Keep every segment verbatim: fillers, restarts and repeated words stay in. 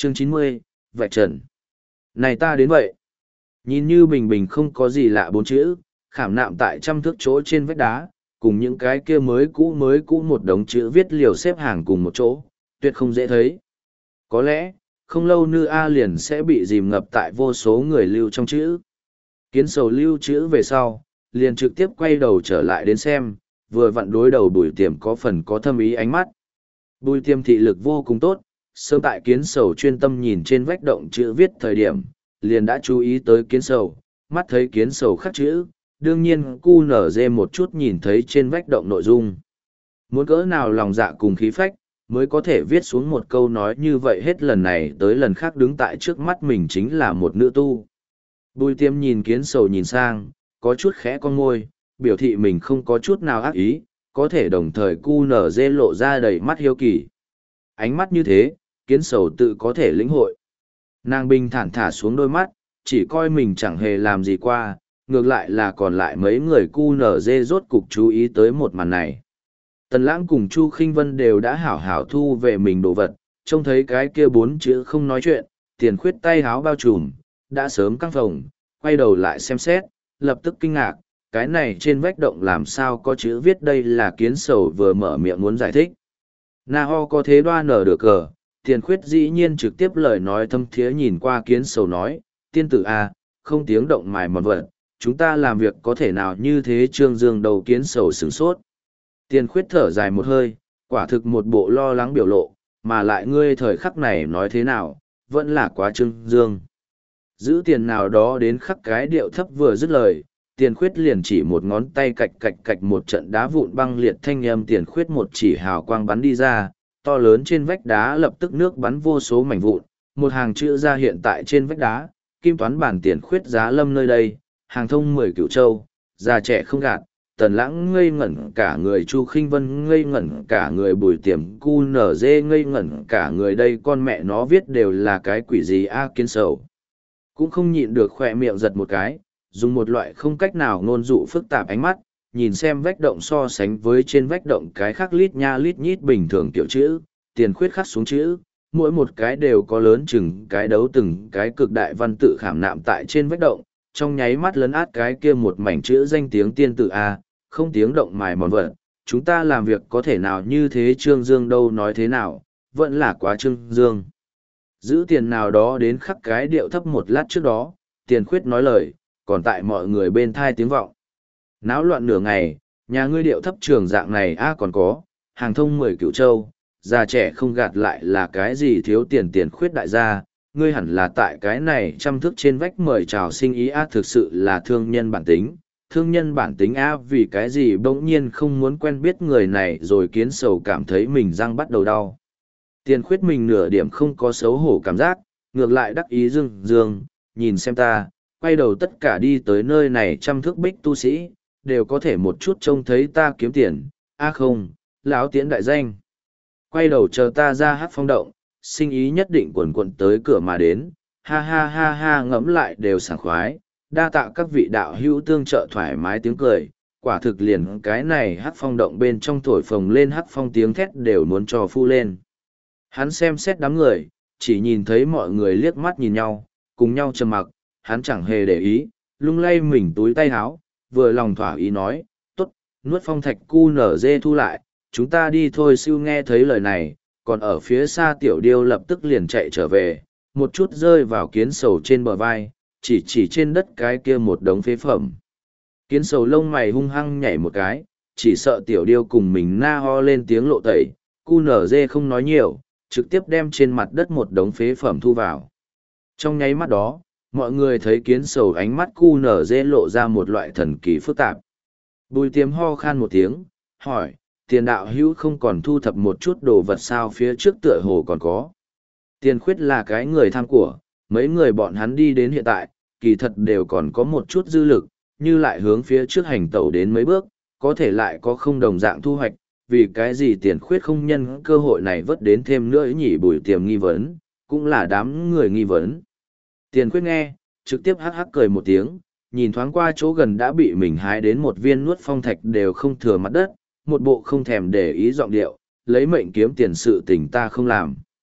Chương chín mươi, Vạch Trần. Này ta đến vậy. Nhìn như bình bình không có gì lạ bốn chữ, khảm nạm tại trăm thước chỗ trên vách đá, cùng những cái kia mới cũ mới cũ một đống chữ viết liều xếp hàng cùng một chỗ, tuyệt không dễ thấy. Có lẽ, không lâu nữa A liền sẽ bị dìm ngập tại vô số người lưu trong chữ. Kiến sầu lưu chữ về sau, liền trực tiếp quay đầu trở lại đến xem, vừa vặn đối đầu Bùi Tiềm có phần có thâm ý ánh mắt. Bùi Tiềm thị lực vô cùng tốt, sớm tại kiến sầu chuyên tâm nhìn trên vách động chữ viết thời điểm, liền đã chú ý tới kiến sầu, mắt thấy kiến sầu khắc chữ, đương nhiên cu nở dê một chút nhìn thấy trên vách động nội dung. Muốn cỡ nào lòng dạ cùng khí phách, mới có thể viết xuống một câu nói như vậy hết lần này tới lần khác đứng tại trước mắt mình chính là một nữ tu. Bùi Tiềm nhìn kiến sầu nhìn sang, có chút khẽ con môi, biểu thị mình không có chút nào ác ý, có thể đồng thời cu nở dê lộ ra đầy mắt hiếu kỳ. Ánh mắt như thế, kiến sầu tự có thể lĩnh hội. Nàng bình thản thả xuống đôi mắt, chỉ coi mình chẳng hề làm gì qua, ngược lại là còn lại mấy người cu nở dê rốt cục chú ý tới một màn này. Tần Lãng cùng Chu Khinh Vân đều đã hảo hảo thu về mình đồ vật, trông thấy cái kia bốn chữ không nói chuyện, Tiền Khuyết tay háo bao trùm, đã sớm căng phồng, quay đầu lại xem xét, lập tức kinh ngạc, cái này trên vách động làm sao có chữ viết đây là kiến sầu vừa mở miệng muốn giải thích. Na ho có thế đoan nở được cờ, Tiền Khuyết dĩ nhiên trực tiếp lời nói thâm thiế nhìn qua kiến sầu nói, tiên tử a, không tiếng động mài mòn vật, chúng ta làm việc có thể nào như thế trương dương đầu kiến sầu sửng sốt. Tiền Khuyết thở dài một hơi, quả thực một bộ lo lắng biểu lộ, mà lại ngươi thời khắc này nói thế nào, vẫn là quá trương dương. Giữ tiền nào đó đến khắc cái điệu thấp vừa dứt lời, Tiền Khuyết liền chỉ một ngón tay cạch cạch cạch một trận đá vụn băng liệt thanh âm Tiền Khuyết một chỉ hào quang bắn đi ra, to lớn trên vách đá lập tức nước bắn vô số mảnh vụn, một hàng chữ ra hiện tại trên vách đá, kim toán bản Tiền Khuyết giá lâm nơi đây, hàng thông mười cửu châu, già trẻ không gạt. Tần Lãng ngây ngẩn cả người, Chu Khinh Vân ngây ngẩn cả người, Bùi Tiềm cu nở dê ngây ngẩn cả người, đây con mẹ nó viết đều là cái quỷ gì a kiến sầu. Cũng không nhịn được khỏe miệng giật một cái, dùng một loại không cách nào ngôn dụ phức tạp ánh mắt, nhìn xem vách động so sánh với trên vách động cái khác lít nha lít nhít bình thường kiểu chữ, Tiền Khuyết khắc xuống chữ, mỗi một cái đều có lớn chừng cái đấu từng cái cực đại văn tự khảm nạm tại trên vách động, trong nháy mắt lấn át cái kia một mảnh chữ danh tiếng tiên tử A, không tiếng động mài mòn vật, chúng ta làm việc có thể nào như thế trương dương đâu nói thế nào, vẫn là quá trương dương. Giữ tiền nào đó đến khắc cái điệu thấp một lát trước đó, Tiền Khuyết nói lời, còn tại mọi người bên thai tiếng vọng. Náo loạn nửa ngày, nhà ngươi điệu thấp trường dạng này A còn có, hàng thông mười cửu châu, già trẻ không gạt lại là cái gì thiếu tiền Tiền Khuyết đại gia. Ngươi hẳn là tại cái này trăm thước trên vách mời chào sinh ý a thực sự là thương nhân bản tính, thương nhân bản tính a vì cái gì bỗng nhiên không muốn quen biết người này rồi kiến sầu cảm thấy mình răng bắt đầu đau. Tiền Khuyết mình nửa điểm không có xấu hổ cảm giác, ngược lại đắc ý dương dương, nhìn xem ta, quay đầu tất cả đi tới nơi này trăm thước bích tu sĩ, đều có thể một chút trông thấy ta kiếm tiền, a không, lão Tiễn đại danh. Quay đầu chờ ta ra hát phong động, sinh ý nhất định quần quận tới cửa mà đến, ha ha ha ha ngẫm lại đều sảng khoái, đa tạ các vị đạo hữu tương trợ thoải mái tiếng cười, quả thực liền cái này hát phong động bên trong thổi phồng lên hát phong tiếng thét đều muốn cho phu lên. Hắn xem xét đám người, chỉ nhìn thấy mọi người liếc mắt nhìn nhau, cùng nhau trầm mặc, hắn chẳng hề để ý, lung lay mình túi tay háo, vừa lòng thỏa ý nói, tốt, nuốt phong thạch cu nở dê thu lại, chúng ta đi thôi. Siêu nghe thấy lời này, còn ở phía xa tiểu điêu lập tức liền chạy trở về, một chút rơi vào kiến sầu trên bờ vai, chỉ chỉ trên đất cái kia một đống phế phẩm. Kiến sầu lông mày hung hăng nhảy một cái, chỉ sợ tiểu điêu cùng mình na ho lên tiếng lộ tẩy, cu nở dê không nói nhiều, trực tiếp đem trên mặt đất một đống phế phẩm thu vào. Trong nháy mắt đó, mọi người thấy kiến sầu ánh mắt cu nở dê lộ ra một loại thần kỳ phức tạp. Bùi Tiềm ho khan một tiếng, hỏi, Tiền đạo hữu không còn thu thập một chút đồ vật sao, phía trước tựa hồ còn có. Tiền Khuyết là cái người tham của, mấy người bọn hắn đi đến hiện tại, kỳ thật đều còn có một chút dư lực, như lại hướng phía trước hành tẩu đến mấy bước, có thể lại có không đồng dạng thu hoạch, vì cái gì Tiền Khuyết không nhân cơ hội này vớt đến thêm nữa nhỉ. Bùi Tiềm nghi vấn, cũng là đám người nghi vấn. Tiền Khuyết nghe, trực tiếp hắc hắc cười một tiếng, nhìn thoáng qua chỗ gần đã bị mình hái đến một viên nuốt phong thạch đều không thừa mặt đất, một bộ không thèm để ý giọng điệu, lấy mệnh kiếm tiền sự tình ta không làm.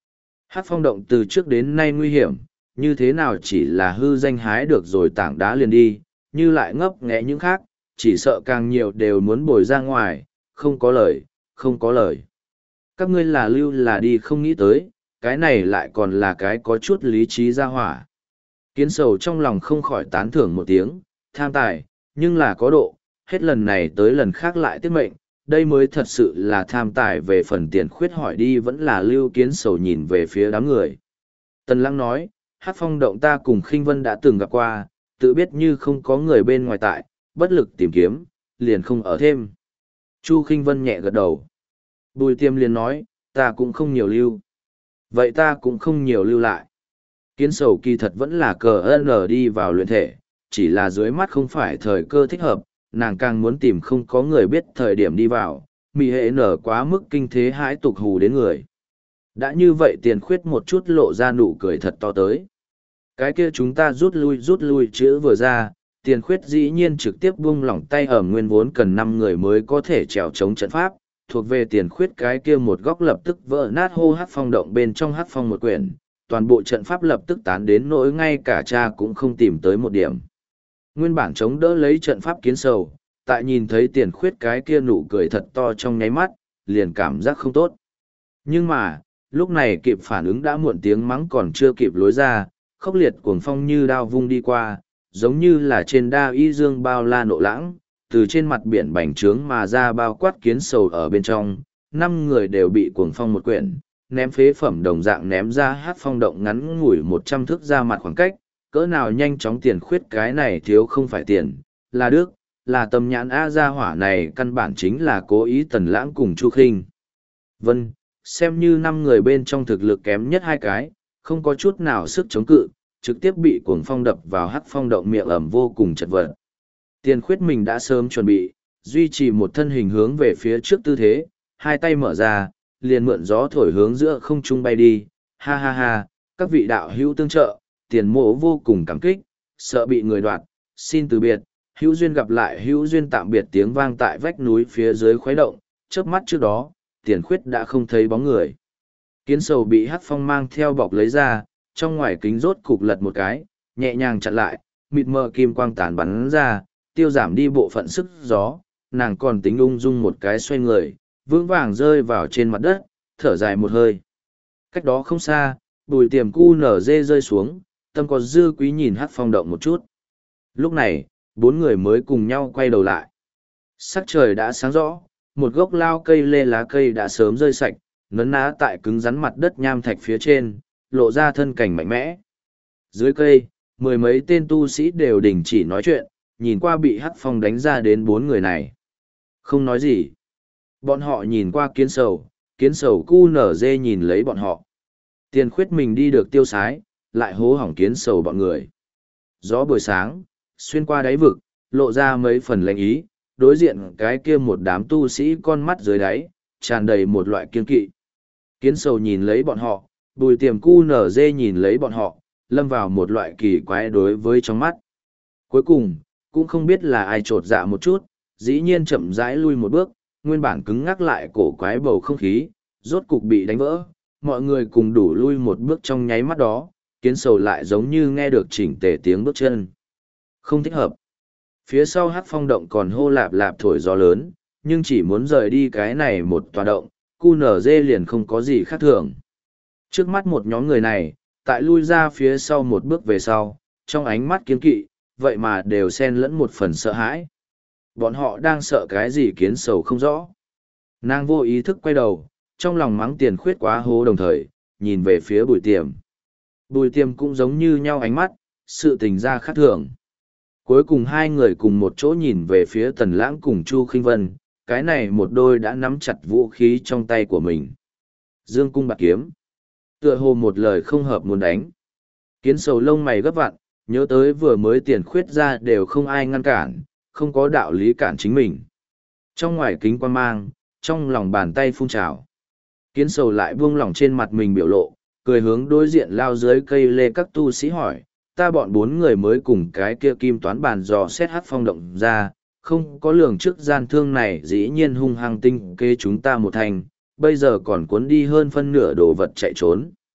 Hắc phong động từ trước đến nay nguy hiểm, như thế nào chỉ là hư danh hái được rồi tảng đá liền đi, như lại ngấp nghé những khác, chỉ sợ càng nhiều đều muốn bồi ra ngoài, không có lời, không có lời. Các ngươi là lưu là đi không nghĩ tới, cái này lại còn là cái có chút lý trí ra hỏa. Kiến sầu trong lòng không khỏi tán thưởng một tiếng, tham tài, nhưng là có độ, hết lần này tới lần khác lại tiết mệnh, đây mới thật sự là tham tài về phần tiền khuyết hỏi đi vẫn là lưu kiến sầu nhìn về phía đám người. Tần Lăng nói, hát phong động ta cùng khinh vân đã từng gặp qua, tự biết như không có người bên ngoài tại, bất lực tìm kiếm, liền không ở thêm. Chu khinh vân nhẹ gật đầu. Bùi tiêm liền nói, ta cũng không nhiều lưu. Vậy ta cũng không nhiều lưu lại. Kiến sầu kỳ thật vẫn là cờ ơn đi vào luyện thể, chỉ là dưới mắt không phải thời cơ thích hợp, nàng càng muốn tìm không có người biết thời điểm đi vào, mì hệ nở quá mức kinh thế hãi tục hù đến người. Đã như vậy tiền khuyết một chút lộ ra nụ cười thật to tới. Cái kia chúng ta rút lui rút lui chữ vừa ra, tiền khuyết dĩ nhiên trực tiếp buông lỏng tay ở nguyên vốn cần năm người mới có thể trèo chống trận pháp, thuộc về tiền khuyết cái kia một góc lập tức vỡ nát hô hát phong động bên trong hát phong một quyển, toàn bộ trận pháp lập tức tán đến nỗi ngay cả cha cũng không tìm tới một điểm. Nguyên bản chống đỡ lấy trận pháp kiến sầu, tại nhìn thấy tiền khuyết cái kia nụ cười thật to trong nháy mắt, liền cảm giác không tốt. Nhưng mà, lúc này kịp phản ứng đã muộn, tiếng mắng còn chưa kịp lối ra, khốc liệt cuồng phong như đao vung đi qua, giống như là trên đa y dương bao la nộ lãng, từ trên mặt biển bành trướng mà ra bao quát kiến sầu ở bên trong, năm người đều bị cuồng phong một quyển, ném phế phẩm đồng dạng ném ra hát phong động ngắn ngủi một trăm thước ra mặt khoảng cách, cỡ nào nhanh chóng tiền khuyết cái này thiếu không phải tiền, là đức, là tầm nhãn A gia hỏa này căn bản chính là cố ý Tần Lãng cùng Chu Khinh Vân, xem như năm người bên trong thực lực kém nhất hai cái, không có chút nào sức chống cự, trực tiếp bị cuồng phong đập vào hắc phong động miệng ẩm vô cùng chật vật. Tiền khuyết mình đã sớm chuẩn bị, duy trì một thân hình hướng về phía trước tư thế, hai tay mở ra, liền mượn gió thổi hướng giữa không trung bay đi, ha ha ha, các vị đạo hữu tương trợ, tiền mộ vô cùng cảm kích, sợ bị người đoạt, xin từ biệt, hữu duyên gặp lại hữu duyên tạm biệt tiếng vang tại vách núi phía dưới khuấy động, chớp mắt trước đó, tiền khuyết đã không thấy bóng người. Kiến sầu bị hắc phong mang theo bọc lấy ra, trong ngoài kính rốt cục lật một cái, nhẹ nhàng chặn lại, mịt mờ kim quang tàn bắn ra, tiêu giảm đi bộ phận sức gió, nàng còn tính ung dung một cái xoay người, vững vàng rơi vào trên mặt đất, thở dài một hơi. Cách đó không xa, bùi tiềm cu nở dê rơi xuống, tâm có dư quý nhìn hắc phong động một chút. Lúc này, bốn người mới cùng nhau quay đầu lại. Sắc trời đã sáng rõ, một gốc lao cây lê lá cây đã sớm rơi sạch, nấn ná tại cứng rắn mặt đất nham thạch phía trên, lộ ra thân cảnh mạnh mẽ. Dưới cây, mười mấy tên tu sĩ đều đình chỉ nói chuyện, nhìn qua bị hắc phong đánh ra đến bốn người này. Không nói gì. Bọn họ nhìn qua kiến sầu, kiến sầu cu nở dê nhìn lấy bọn họ. Tiền khuyết mình đi được tiêu sái, lại hố hỏng kiến sầu bọn người. Gió buổi sáng, xuyên qua đáy vực, lộ ra mấy phần lạnh ý, đối diện cái kia một đám tu sĩ con mắt dưới đáy, tràn đầy một loại kiên kỵ. Kiến sầu nhìn lấy bọn họ, bùi tiềm cu nở dê nhìn lấy bọn họ, lâm vào một loại kỳ quái đối với trong mắt. Cuối cùng, cũng không biết là ai trột dạ một chút, dĩ nhiên chậm rãi lui một bước, nguyên bản cứng ngắc lại cổ quái bầu không khí, rốt cục bị đánh vỡ, mọi người cùng đủ lui một bước trong nháy mắt đó, kiến sầu lại giống như nghe được chỉnh tề tiếng bước chân. Không thích hợp. Phía sau hắc phong động còn hô lạp lạp thổi gió lớn, nhưng chỉ muốn rời đi cái này một tòa động, cu nở dê liền không có gì khác thường. Trước mắt một nhóm người này, tại lui ra phía sau một bước về sau, trong ánh mắt kiên kỵ, vậy mà đều xen lẫn một phần sợ hãi. Bọn họ đang sợ cái gì kiến sầu không rõ. Nàng vô ý thức quay đầu, trong lòng mắng tiền khuyết quá hố đồng thời, nhìn về phía bùi tiềm. Bùi tiềm cũng giống như nhau ánh mắt, sự tình ra khác thường. Cuối cùng hai người cùng một chỗ nhìn về phía Tần Lãng cùng Chu Khinh Vân, cái này một đôi đã nắm chặt vũ khí trong tay của mình. Dương cung bạc kiếm. Tựa hồ một lời không hợp muốn đánh. Kiến sầu lông mày gấp vặn, nhớ tới vừa mới tiền khuyết ra đều không ai ngăn cản, không có đạo lý cản chính mình. Trong ngoài kính quan mang, trong lòng bàn tay phun trào. Kiến sầu lại buông lỏng trên mặt mình biểu lộ, cười hướng đối diện lao dưới cây lê các tu sĩ hỏi, ta bọn bốn người mới cùng cái kia kim toán bàn dò xét hát phong động ra, không có lường trước gian thương này dĩ nhiên hung hăng tinh kê chúng ta một thành, bây giờ còn cuốn đi hơn phân nửa đồ vật chạy trốn.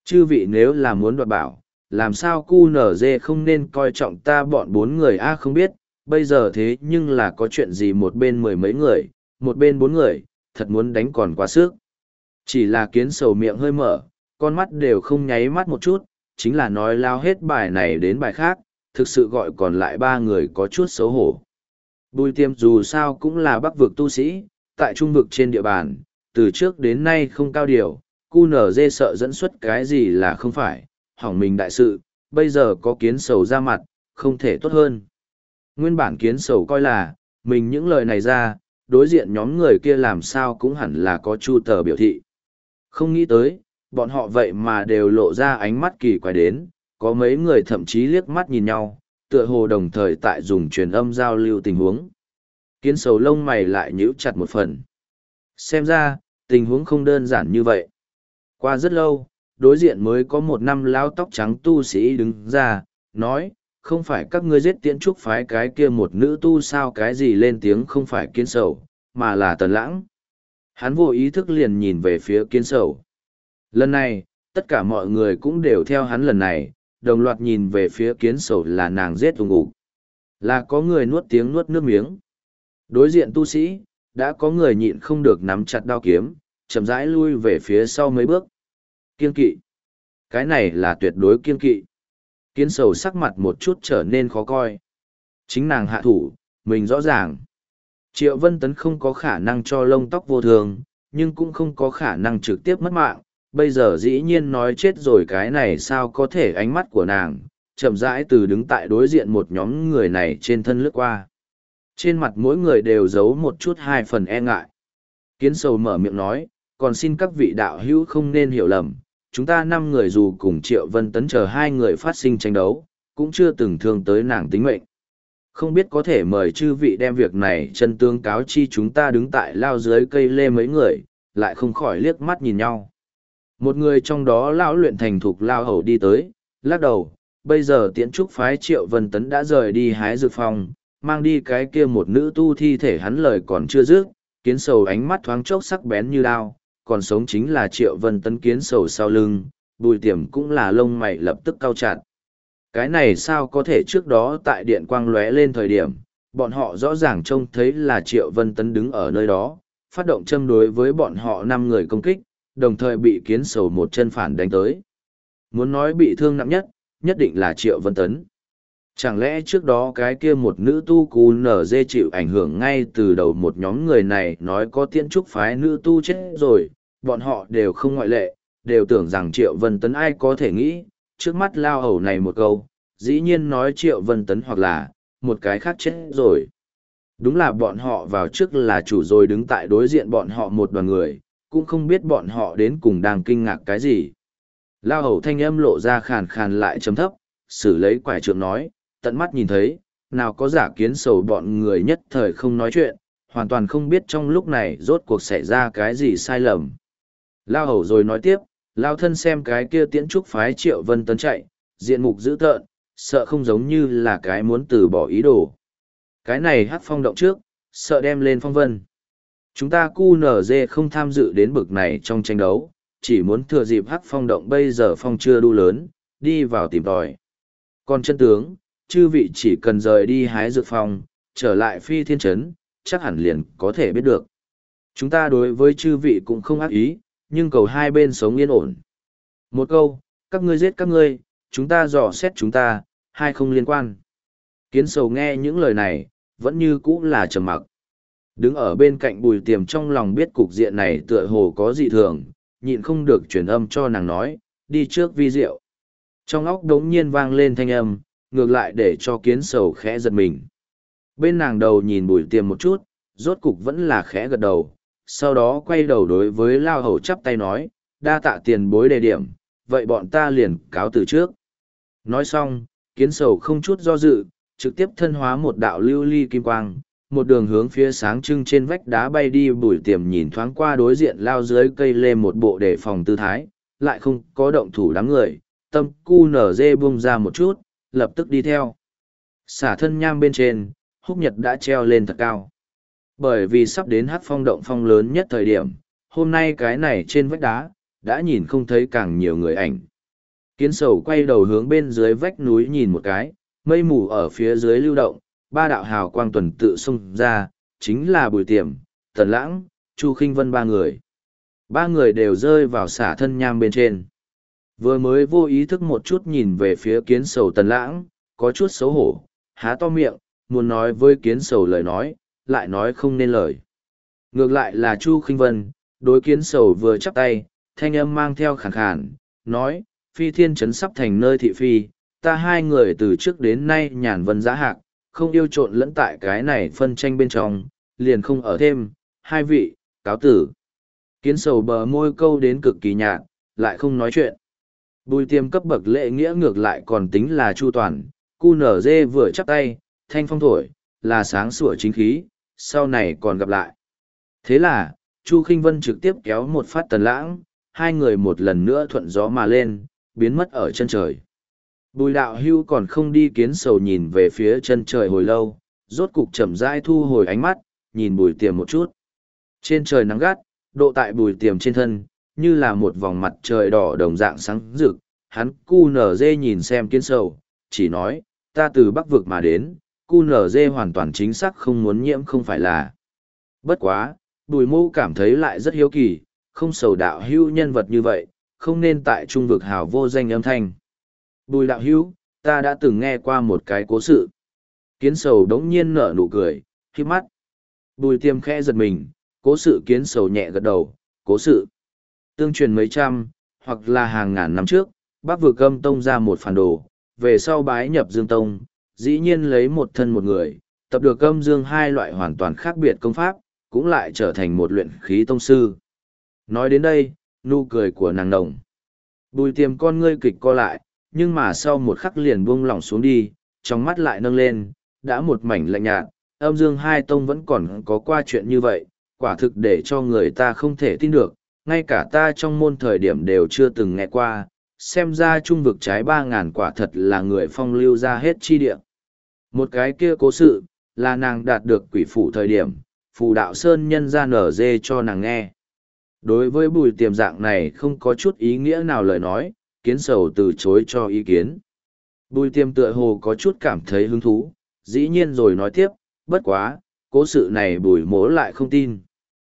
Chư vị nếu là muốn đoạt bảo, làm sao cu nở dê không nên coi trọng ta bọn bốn người a không biết, bây giờ thế nhưng là có chuyện gì một bên mười mấy người, một bên bốn người, thật muốn đánh còn quá sức. Chỉ là kiến sầu miệng hơi mở, con mắt đều không nháy mắt một chút, chính là nói lao hết bài này đến bài khác, thực sự gọi còn lại ba người có chút xấu hổ. Bùi tiêm dù sao cũng là bắc vực tu sĩ, tại trung vực trên địa bàn, từ trước đến nay không cao điều, cu nở dê sợ dẫn xuất cái gì là không phải, hỏng mình đại sự, bây giờ có kiến sầu ra mặt, không thể tốt hơn. Nguyên bản kiến sầu coi là, mình những lời này ra, đối diện nhóm người kia làm sao cũng hẳn là có chu tờ biểu thị. Không nghĩ tới, bọn họ vậy mà đều lộ ra ánh mắt kỳ quái đến, có mấy người thậm chí liếc mắt nhìn nhau, tựa hồ đồng thời tại dùng truyền âm giao lưu tình huống. Kiến sầu lông mày lại nhíu chặt một phần. Xem ra, tình huống không đơn giản như vậy. Qua rất lâu, đối diện mới có một năm lao tóc trắng tu sĩ đứng ra, nói, không phải các ngươi giết tiễn trúc phái cái kia một nữ tu sao cái gì lên tiếng không phải kiến sầu, mà là tần lãng. Hắn vô ý thức liền nhìn về phía kiến sầu. Lần này, tất cả mọi người cũng đều theo hắn lần này, đồng loạt nhìn về phía kiến sầu là nàng giết ung ục. Là có người nuốt tiếng nuốt nước miếng. Đối diện tu sĩ, đã có người nhịn không được nắm chặt đao kiếm, chậm rãi lui về phía sau mấy bước. Kiên kỵ. Cái này là tuyệt đối kiên kỵ. Kiến sầu sắc mặt một chút trở nên khó coi. Chính nàng hạ thủ, mình rõ ràng. Triệu Vân Tấn không có khả năng cho lông tóc vô thường, nhưng cũng không có khả năng trực tiếp mất mạng. Bây giờ dĩ nhiên nói chết rồi cái này sao có thể ánh mắt của nàng, chậm rãi từ đứng tại đối diện một nhóm người này trên thân lướt qua. Trên mặt mỗi người đều giấu một chút hai phần e ngại. Kiến sầu mở miệng nói, còn xin các vị đạo hữu không nên hiểu lầm, chúng ta năm người dù cùng Triệu Vân Tấn chờ hai người phát sinh tranh đấu, cũng chưa từng thương tới nàng tính mệnh. Không biết có thể mời chư vị đem việc này chân tương cáo chi chúng ta đứng tại lao dưới cây lê mấy người, lại không khỏi liếc mắt nhìn nhau. Một người trong đó lão luyện thành thục lao hầu đi tới, lắc đầu, bây giờ tiễn trúc phái Triệu Vân Tấn đã rời đi hái dược phòng, mang đi cái kia một nữ tu thi thể hắn lời còn chưa dứt, kiến sầu ánh mắt thoáng chốc sắc bén như đao, còn sống chính là Triệu Vân Tấn kiến sầu sau lưng, bùi tiềm cũng là lông mày lập tức cau chặt. Cái này sao có thể trước đó tại điện quang lóe lên thời điểm, bọn họ rõ ràng trông thấy là Triệu Vân Tấn đứng ở nơi đó, phát động châm đối với bọn họ năm người công kích, đồng thời bị kiến sầu một chân phản đánh tới. Muốn nói bị thương nặng nhất, nhất định là Triệu Vân Tấn. Chẳng lẽ trước đó cái kia một nữ tu cú nở dê chịu ảnh hưởng ngay từ đầu một nhóm người này nói có tiễn trúc phái nữ tu chết rồi, bọn họ đều không ngoại lệ, đều tưởng rằng Triệu Vân Tấn ai có thể nghĩ, trước mắt lao hầu này một câu, dĩ nhiên nói Triệu Vân Tấn hoặc là, một cái khác chết rồi. Đúng là bọn họ vào trước là chủ rồi đứng tại đối diện bọn họ một đoàn người, cũng không biết bọn họ đến cùng đang kinh ngạc cái gì. Lao hầu thanh âm lộ ra khàn khàn lại chấm thấp, xử lấy quải trượng nói, tận mắt nhìn thấy, nào có giả kiến sầu bọn người nhất thời không nói chuyện, hoàn toàn không biết trong lúc này rốt cuộc xảy ra cái gì sai lầm. Lao hầu rồi nói tiếp, Lao thân xem cái kia tiễn trúc phái Triệu Vân Tấn chạy, diện mục dữ tợn, sợ không giống như là cái muốn từ bỏ ý đồ. Cái này hát phong động trước, sợ đem lên phong vân. Chúng ta cu nở dê không tham dự đến bực này trong tranh đấu, chỉ muốn thừa dịp hát phong động bây giờ phong chưa đu lớn, đi vào tìm tòi. Còn chân tướng, chư vị chỉ cần rời đi hái dược phong, trở lại phi thiên trấn, chắc hẳn liền có thể biết được. Chúng ta đối với chư vị cũng không ác ý, nhưng cầu hai bên sống yên ổn. Một câu, các ngươi giết các ngươi, chúng ta dò xét chúng ta, hai không liên quan. Kiến sầu nghe những lời này, vẫn như cũ là trầm mặc. Đứng ở bên cạnh bùi tiềm trong lòng biết cục diện này tựa hồ có dị thường, nhịn không được truyền âm cho nàng nói, đi trước vi diệu. Trong óc đống nhiên vang lên thanh âm, ngược lại để cho kiến sầu khẽ giật mình. Bên nàng đầu nhìn bùi tiềm một chút, rốt cục vẫn là khẽ gật đầu, sau đó quay đầu đối với lao hầu chắp tay nói, đa tạ tiền bối đề điểm, vậy bọn ta liền cáo từ trước. Nói xong, kiến sầu không chút do dự, trực tiếp thân hóa một đạo lưu ly kim quang, một đường hướng phía sáng trưng trên vách đá bay đi. Bùi tiềm nhìn thoáng qua đối diện lao dưới cây lê một bộ đề phòng tư thái, lại không có động thủ đám người, tâm cu nở dê bung ra một chút, lập tức đi theo. Xả thân nham bên trên, húc nhật đã treo lên thật cao. Bởi vì sắp đến hát phong động phong lớn nhất thời điểm, hôm nay cái này trên vách đá, đã nhìn không thấy càng nhiều người ảnh. kiến sầu quay đầu hướng bên dưới vách núi nhìn một cái, mây mù ở phía dưới lưu động, ba đạo hào quang tuần tự xông ra, chính là Bùi Tiềm, Tần Lãng, Chu Khinh Vân ba người. Ba người đều rơi vào xả thân nham bên trên. Vừa mới vô ý thức một chút nhìn về phía kiến sầu Tần Lãng, có chút xấu hổ, há to miệng, muốn nói với kiến sầu lời nói, lại nói không nên lời. Ngược lại là Chu Khinh Vân, đối kiến sầu vừa chắp tay, thanh âm mang theo khàn khàn, nói, phi thiên trấn sắp thành nơi thị phi, ta hai người từ trước đến nay nhàn vân giá hạc, không yêu trộn lẫn tại cái này phân tranh bên trong, liền không ở thêm, hai vị, cáo tử. Kiến sầu bờ môi câu đến cực kỳ nhạt, lại không nói chuyện. Bùi Tiềm cấp bậc lễ nghĩa ngược lại còn tính là chu toàn, cu nở dê vừa chắp tay, thanh phong thổi, là sáng sủa chính khí, sau này còn gặp lại. Thế là, Chu Khinh Vân trực tiếp kéo một phát Tần Lãng, hai người một lần nữa thuận gió mà lên, biến mất ở chân trời. Bùi đạo hưu còn không đi kiến sầu nhìn về phía chân trời hồi lâu, rốt cục chậm rãi thu hồi ánh mắt, nhìn Bùi Tiềm một chút. Trên trời nắng gắt, độ tại Bùi Tiềm trên thân, như là một vòng mặt trời đỏ đồng dạng sáng rực, hắn cu nở dê nhìn xem kiến sầu, chỉ nói, ta từ Bắc Vực mà đến, cu nở dê hoàn toàn chính xác không muốn nhiễm không phải là. Bất quá, Bùi Mô cảm thấy lại rất hiếu kỳ, không sầu đạo hưu nhân vật như vậy, không nên tại trung vực hào vô danh âm thanh. Bùi đạo hưu, ta đã từng nghe qua một cái cố sự. Kiến sầu đống nhiên nở nụ cười, khi mắt. Bùi Tiềm khẽ giật mình, cố sự kiến sầu nhẹ gật đầu, cố sự. Tương truyền mấy trăm, hoặc là hàng ngàn năm trước, Bắc Vực Âm Tông ra một phản đồ, về sau bái nhập Dương Tông, dĩ nhiên lấy một thân một người, tập được âm dương hai loại hoàn toàn khác biệt công pháp, cũng lại trở thành một luyện khí tông sư. Nói đến đây, nụ cười của nàng nồng. Bùi Tiềm con ngươi kịch co lại, nhưng mà sau một khắc liền buông lỏng xuống đi, trong mắt lại nâng lên, đã một mảnh lạnh nhạt, âm dương hai tông vẫn còn có qua chuyện như vậy, quả thực để cho người ta không thể tin được, ngay cả ta trong môn thời điểm đều chưa từng nghe qua, xem ra trung vực trái ba ngàn quả thật là người phong lưu ra hết chi địa. Một cái kia cố sự, là nàng đạt được quỷ phủ thời điểm, phù đạo sơn nhân ra nở dê cho nàng nghe. Đối với Bùi Tiềm dạng này không có chút ý nghĩa nào lời nói, kiến sầu từ chối cho ý kiến. Bùi Tiềm tựa hồ có chút cảm thấy hứng thú, dĩ nhiên rồi nói tiếp, bất quá, cố sự này Bùi Mỗ lại không tin.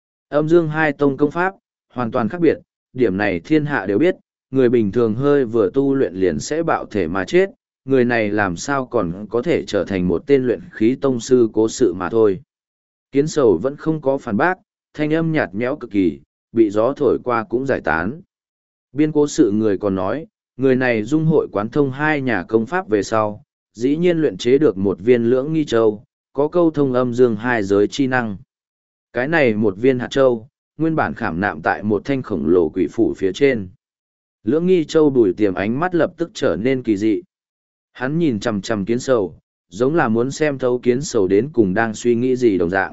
Âm dương hai tông công pháp, hoàn toàn khác biệt, điểm này thiên hạ đều biết, người bình thường hơi vừa tu luyện liền sẽ bạo thể mà chết, người này làm sao còn có thể trở thành một tên luyện khí tông sư cố sự mà thôi. Kiến sầu vẫn không có phản bác, thanh âm nhạt nhẽo cực kỳ, bị gió thổi qua cũng giải tán. Biên cố sự người còn nói, người này dung hội quán thông hai nhà công pháp về sau, dĩ nhiên luyện chế được một viên lưỡng nghi châu, có câu thông âm dương hai giới chi năng. Cái này một viên hạt châu, nguyên bản khảm nạm tại một thanh khổng lồ quỷ phủ phía trên. Lưỡng nghi châu Bùi Tiềm ánh mắt lập tức trở nên kỳ dị. Hắn nhìn chằm chằm kiến sầu, giống là muốn xem thấu kiến sầu đến cùng đang suy nghĩ gì đồng dạng.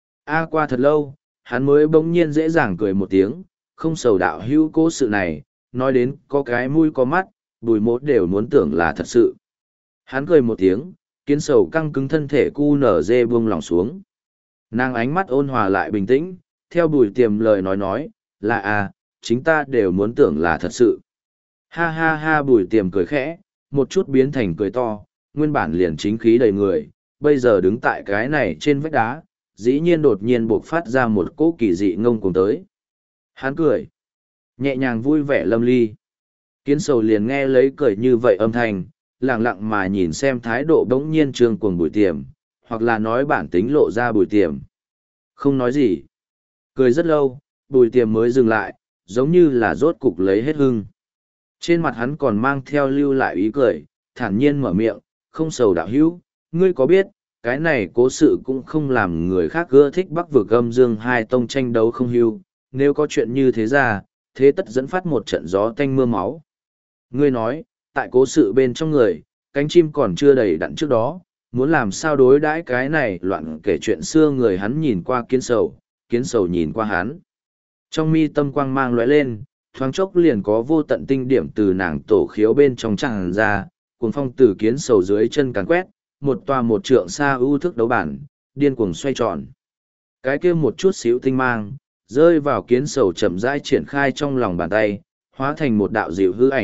A qua thật lâu, hắn mới bỗng nhiên dễ dàng cười một tiếng, không sầu đạo hữu cố sự này, nói đến có cái mũi có mắt, Bùi Mỗ đều muốn tưởng là thật sự. Hắn cười một tiếng, kiến sầu căng cứng thân thể cu nở dê buông lỏng xuống. Nàng ánh mắt ôn hòa lại bình tĩnh, theo Bùi Tiềm lời nói nói, là à, chính ta đều muốn tưởng là thật sự. Ha ha ha Bùi Tiềm cười khẽ, một chút biến thành cười to, nguyên bản liền chính khí đầy người, bây giờ đứng tại cái này trên vách đá, dĩ nhiên đột nhiên bộc phát ra một cỗ kỳ dị ngông cuồng tới. Hắn cười, nhẹ nhàng vui vẻ lâm ly. Kiến sầu liền nghe lấy cười như vậy âm thanh, lặng lặng mà nhìn xem thái độ đống nhiên trương cuồng Bùi Tiềm, hoặc là nói bản tính lộ ra Bùi Tiềm. Không nói gì. Cười rất lâu, Bùi Tiềm mới dừng lại, giống như là rốt cục lấy hết hưng. Trên mặt hắn còn mang theo lưu lại ý cười, thản nhiên mở miệng, không sầu đạo hữu, ngươi có biết, cái này cố sự cũng không làm người khác ưa thích Bắc Vực Âm Dương hai tông tranh đấu không hưu, nếu có chuyện như thế ra, thế tất dẫn phát một trận gió tanh mưa máu. Ngươi nói, tại cố sự bên trong người, cánh chim còn chưa đầy đặn trước đó, muốn làm sao đối đãi cái này loạn kể chuyện xưa người hắn nhìn qua kiến sầu, kiến sầu nhìn qua hắn. Trong mi tâm quang mang lóe lên, thoáng chốc liền có vô tận tinh điểm từ nàng tổ khiếu bên trong tràn ra, cuồng phong từ kiến sầu dưới chân càn quét, một tòa một trượng xa ưu thức đấu bản, điên cuồng xoay tròn. Cái kia một chút xíu tinh mang, rơi vào kiến sầu chậm rãi triển khai trong lòng bàn tay, hóa thành một đạo dịu hư ảnh,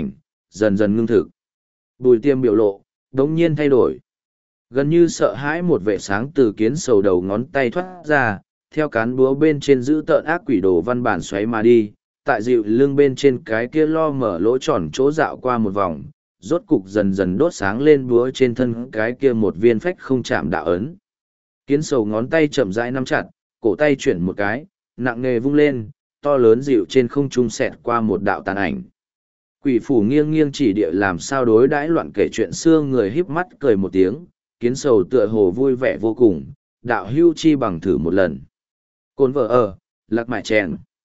dần dần ngưng thực. Bùi tiêm biểu lộ, đống nhiên thay đổi. Gần như sợ hãi một vệ sáng từ kiến sầu đầu ngón tay thoát ra, theo cán búa bên trên giữ tợn ác quỷ đồ văn bản xoáy mà đi, tại dịu lưng bên trên cái kia lo mở lỗ tròn chỗ dạo qua một vòng, rốt cục dần dần đốt sáng lên búa trên thân cái kia một viên phách không chạm đạo ấn. Kiến sầu ngón tay chậm rãi nắm chặt, cổ tay chuyển một cái, nặng nề vung lên, to lớn dịu trên không trung xẹt qua một đạo tàn ảnh. Quỷ phủ nghiêng nghiêng chỉ địa làm sao đối đãi loạn kể chuyện xưa người híp mắt cười một tiếng, kiến sầu tựa hồ vui vẻ vô cùng, đạo hưu chi bằng thử một lần. Cồn vợ ở, lạc mại chèn.